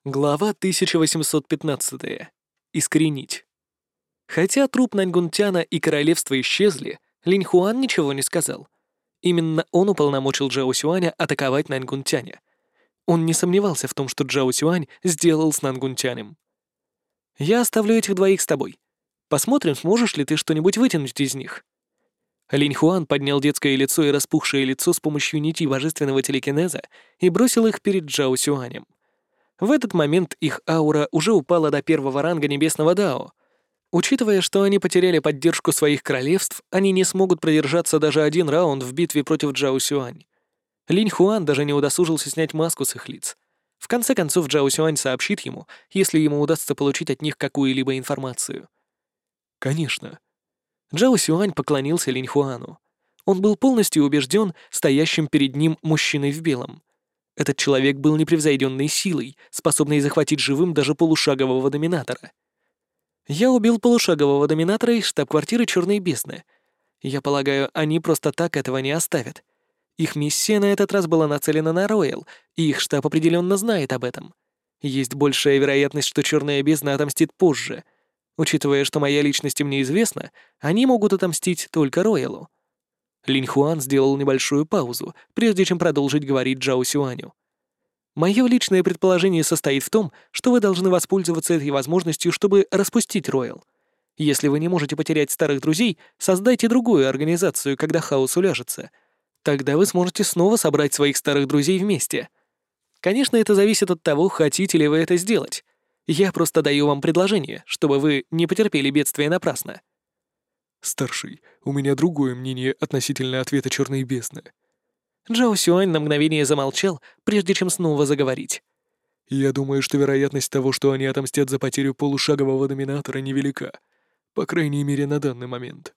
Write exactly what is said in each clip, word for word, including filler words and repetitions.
Глава тысяча восемьсот пятнадцатая. Искоренить. Хотя труп Наньгунтяна и королевство исчезли, Линь Хуан ничего не сказал. Именно он уполномочил Джао Сюаня атаковать Наньгунтяня. Он не сомневался в том, что Джао Сюань сделал с Наньгунтянем. «Я оставлю этих двоих с тобой. Посмотрим, сможешь ли ты что-нибудь вытянуть из них». Линь Хуан поднял детское лицо и распухшее лицо с помощью нити божественного телекинеза и бросил их перед Джао Сюанем. В этот момент их аура уже упала до первого ранга небесного Дао. Учитывая, что они потеряли поддержку своих королевств, они не смогут продержаться даже один раунд в битве против Джао Сюань. Линь Хуан даже не удосужился снять маску с их лиц. В конце концов, Джао Сюань сообщит ему, если ему удастся получить от них какую-либо информацию. Конечно. Джао Сюань поклонился Линь Хуану. Он был полностью убежден стоящим перед ним мужчиной в белом. Этот человек был непревзойденной силой, способной захватить живым даже полушагового доминатора. Я убил полушагового доминатора из штаб-квартиры Черной Бездны. Я полагаю, они просто так этого не оставят. Их миссия на этот раз была нацелена на Роял, и их штаб определенно знает об этом. Есть большая вероятность, что Черная Бездна отомстит позже. Учитывая, что моя личность им неизвестна, они могут отомстить только Роялу. Линь Хуан сделал небольшую паузу, прежде чем продолжить говорить Джао Сюаню. «Мое личное предположение состоит в том, что вы должны воспользоваться этой возможностью, чтобы распустить Роял. Если вы не можете потерять старых друзей, создайте другую организацию, когда хаос уляжется. Тогда вы сможете снова собрать своих старых друзей вместе. Конечно, это зависит от того, хотите ли вы это сделать. Я просто даю вам предложение, чтобы вы не потерпели бедствия напрасно». «Старший, у меня другое мнение относительно ответа Черной Бездны». Джао Сюань на мгновение замолчал, прежде чем снова заговорить. «Я думаю, что вероятность того, что они отомстят за потерю полушагового доминатора, невелика. По крайней мере, на данный момент».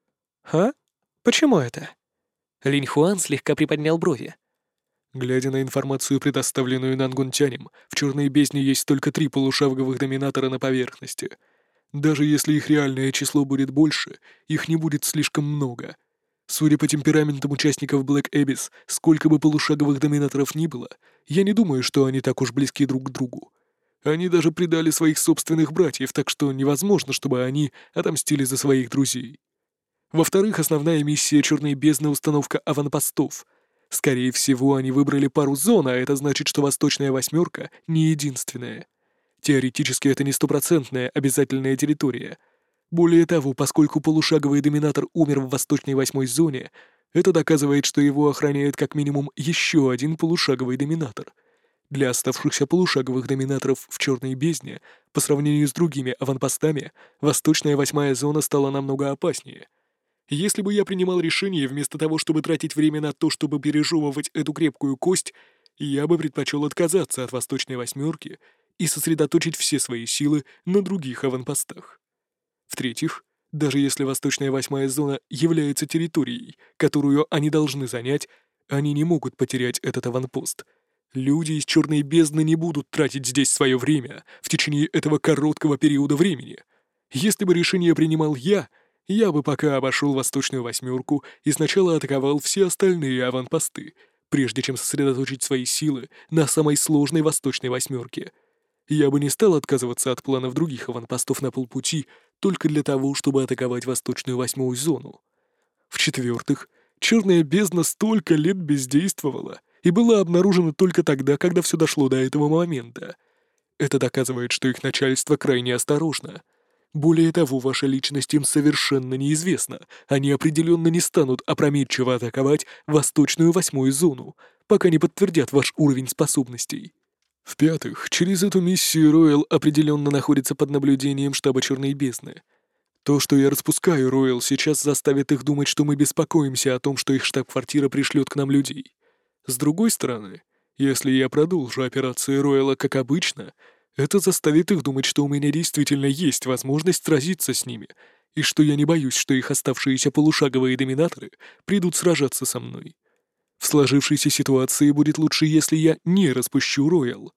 «Ха? Почему это?» Линь Хуан слегка приподнял брови. Глядя на информацию, предоставленную Нангунтянем, в Черной Бездне есть только три полушаговых доминатора на поверхности. Даже если их реальное число будет больше, их не будет слишком много. Судя по темпераментам участников Black Abyss, сколько бы полушаговых доминаторов ни было, я не думаю, что они так уж близки друг к другу. Они даже предали своих собственных братьев, так что невозможно, чтобы они отомстили за своих друзей. Во-вторых, основная миссия Черной Бездны — установка аванпостов. Скорее всего, они выбрали пару зон, а это значит, что Восточная Восьмерка не единственная. Теоретически это не стопроцентная обязательная территория. Более того, поскольку полушаговый доминатор умер в Восточной Восьмой зоне, это доказывает, что его охраняет как минимум еще один полушаговый доминатор. Для оставшихся полушаговых доминаторов в Черной Бездне, по сравнению с другими аванпостами, Восточная Восьмая зона стала намного опаснее. Если бы я принимал решение вместо того, чтобы тратить время на то, чтобы пережевывать эту крепкую кость, я бы предпочел отказаться от Восточной Восьмерки и сосредоточить все свои силы на других аванпостах. В-третьих, даже если Восточная Восьмая зона является территорией, которую они должны занять, они не могут потерять этот аванпост. Люди из Черной Бездны не будут тратить здесь свое время в течение этого короткого периода времени. Если бы решение принимал я, я бы пока обошел Восточную Восьмерку и сначала атаковал все остальные аванпосты, прежде чем сосредоточить свои силы на самой сложной Восточной Восьмерке. Я бы не стал отказываться от планов других аванпостов на полпути только для того, чтобы атаковать Восточную Восьмую зону. В-четвертых, Черная Бездна столько лет бездействовала и была обнаружена только тогда, когда все дошло до этого момента. Это доказывает, что их начальство крайне осторожно. Более того, ваша личность им совершенно неизвестна. Они определенно не станут опрометчиво атаковать Восточную Восьмую зону, пока не подтвердят ваш уровень способностей. В-пятых, через эту миссию Роял определенно находится под наблюдением штаба Черной Бездны. То, что я распускаю Роял, сейчас заставит их думать, что мы беспокоимся о том, что их штаб-квартира пришлет к нам людей. С другой стороны, если я продолжу операции Рояла как обычно, это заставит их думать, что у меня действительно есть возможность сразиться с ними, и что я не боюсь, что их оставшиеся полушаговые доминаторы придут сражаться со мной. В сложившейся ситуации будет лучше, если я не распущу Роял.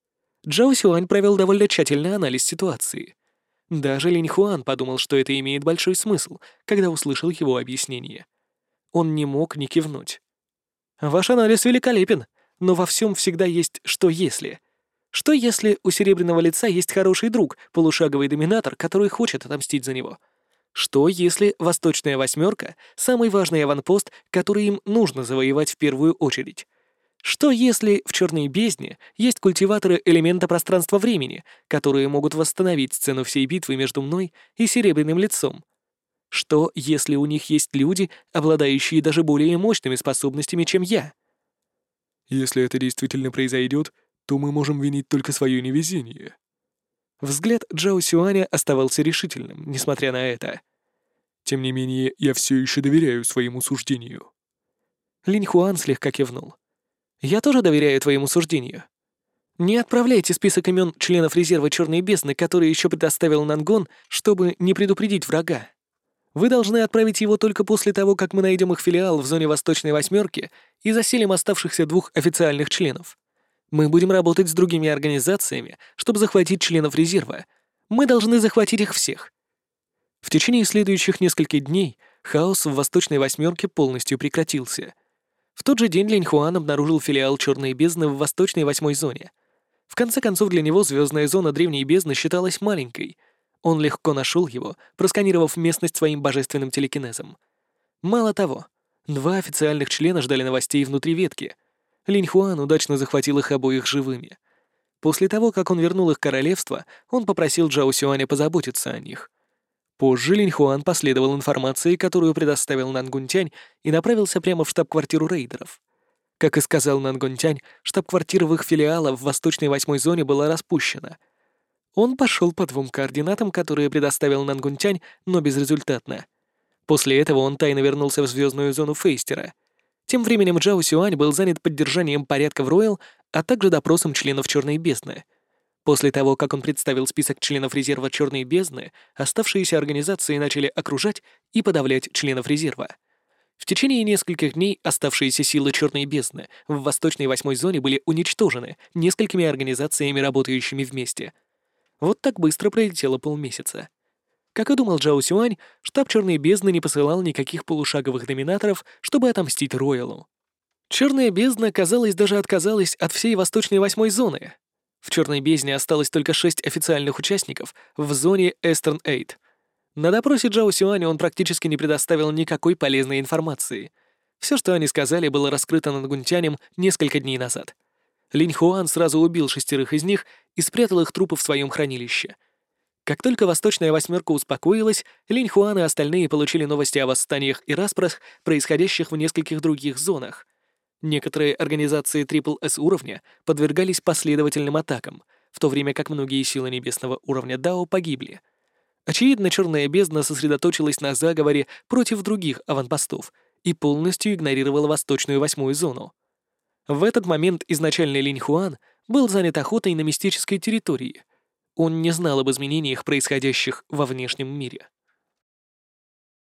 Джао Сюань провел довольно тщательный анализ ситуации. Даже Линь Хуан подумал, что это имеет большой смысл, когда услышал его объяснение. Он не мог не кивнуть. «Ваш анализ великолепен, но во всем всегда есть «что если». Что если у Серебряного Лица есть хороший друг, полушаговый доминатор, который хочет отомстить за него? Что если Восточная Восьмерка — самый важный аванпост, который им нужно завоевать в первую очередь? Что если в Черной Бездне есть культиваторы элемента пространства-времени, которые могут восстановить сцену всей битвы между мной и Серебряным Лицом? Что если у них есть люди, обладающие даже более мощными способностями, чем я? Если это действительно произойдет, то мы можем винить только свое невезение. Взгляд Джао Сюаня оставался решительным, несмотря на это. Тем не менее, я все еще доверяю своему суждению. Линь Хуан слегка кивнул. «Я тоже доверяю твоему суждению. Не отправляйте список имен членов резерва Черной Бездны, который еще предоставил Нангон, чтобы не предупредить врага. Вы должны отправить его только после того, как мы найдем их филиал в зоне Восточной Восьмерки и заселим оставшихся двух официальных членов. Мы будем работать с другими организациями, чтобы захватить членов резерва. Мы должны захватить их всех». В течение следующих нескольких дней хаос в Восточной Восьмерке полностью прекратился. В тот же день Линь Хуан обнаружил филиал Черной Бездны в Восточной Восьмой зоне. В конце концов, для него звездная зона Древней Бездны считалась маленькой. Он легко нашел его, просканировав местность своим божественным телекинезом. Мало того, два официальных члена ждали новостей внутри ветки. Линь Хуан удачно захватил их обоих живыми. После того, как он вернул их королевство, он попросил Джао Сюаня позаботиться о них. Позже Линь Хуан последовал информации, которую предоставил Нангун Тянь, и направился прямо в штаб-квартиру рейдеров. Как и сказал Нангун Тянь, штаб-квартира их филиала в Восточной Восьмой зоне была распущена. Он пошел по двум координатам, которые предоставил Нангун Тянь, но безрезультатно. После этого он тайно вернулся в звездную зону Фейстера. Тем временем Джао Сюань был занят поддержанием порядка в Роял, а также допросом членов Черной Бездны. После того, как он представил список членов резерва Черной Бездны, оставшиеся организации начали окружать и подавлять членов резерва. В течение нескольких дней оставшиеся силы Черной Бездны в Восточной Восьмой зоне были уничтожены несколькими организациями, работающими вместе. Вот так быстро пролетело полмесяца. Как и думал Джао Сюань, штаб Черной Бездны не посылал никаких полушаговых доминаторов, чтобы отомстить Роялу. Черная Бездна, казалось, даже отказалась от всей Восточной Восьмой зоны. В Черной Бездне осталось только шесть официальных участников в зоне Эстерн восемь. На допросе Джао Сюаня он практически не предоставил никакой полезной информации. Все, что они сказали, было раскрыто Нангун Тянем несколько дней назад. Линь Хуан сразу убил шестерых из них и спрятал их трупы в своем хранилище. Как только Восточная Восьмерка успокоилась, Линь Хуан и остальные получили новости о восстаниях и распрях, происходящих в нескольких других зонах. Некоторые организации трипл эс уровня подвергались последовательным атакам, в то время как многие силы небесного уровня Дао погибли. Очевидно, Черная Бездна сосредоточилась на заговоре против других аванпостов и полностью игнорировала Восточную Восьмую зону. В этот момент изначальный Линь Хуан был занят охотой на мистической территории. Он не знал об изменениях, происходящих во внешнем мире.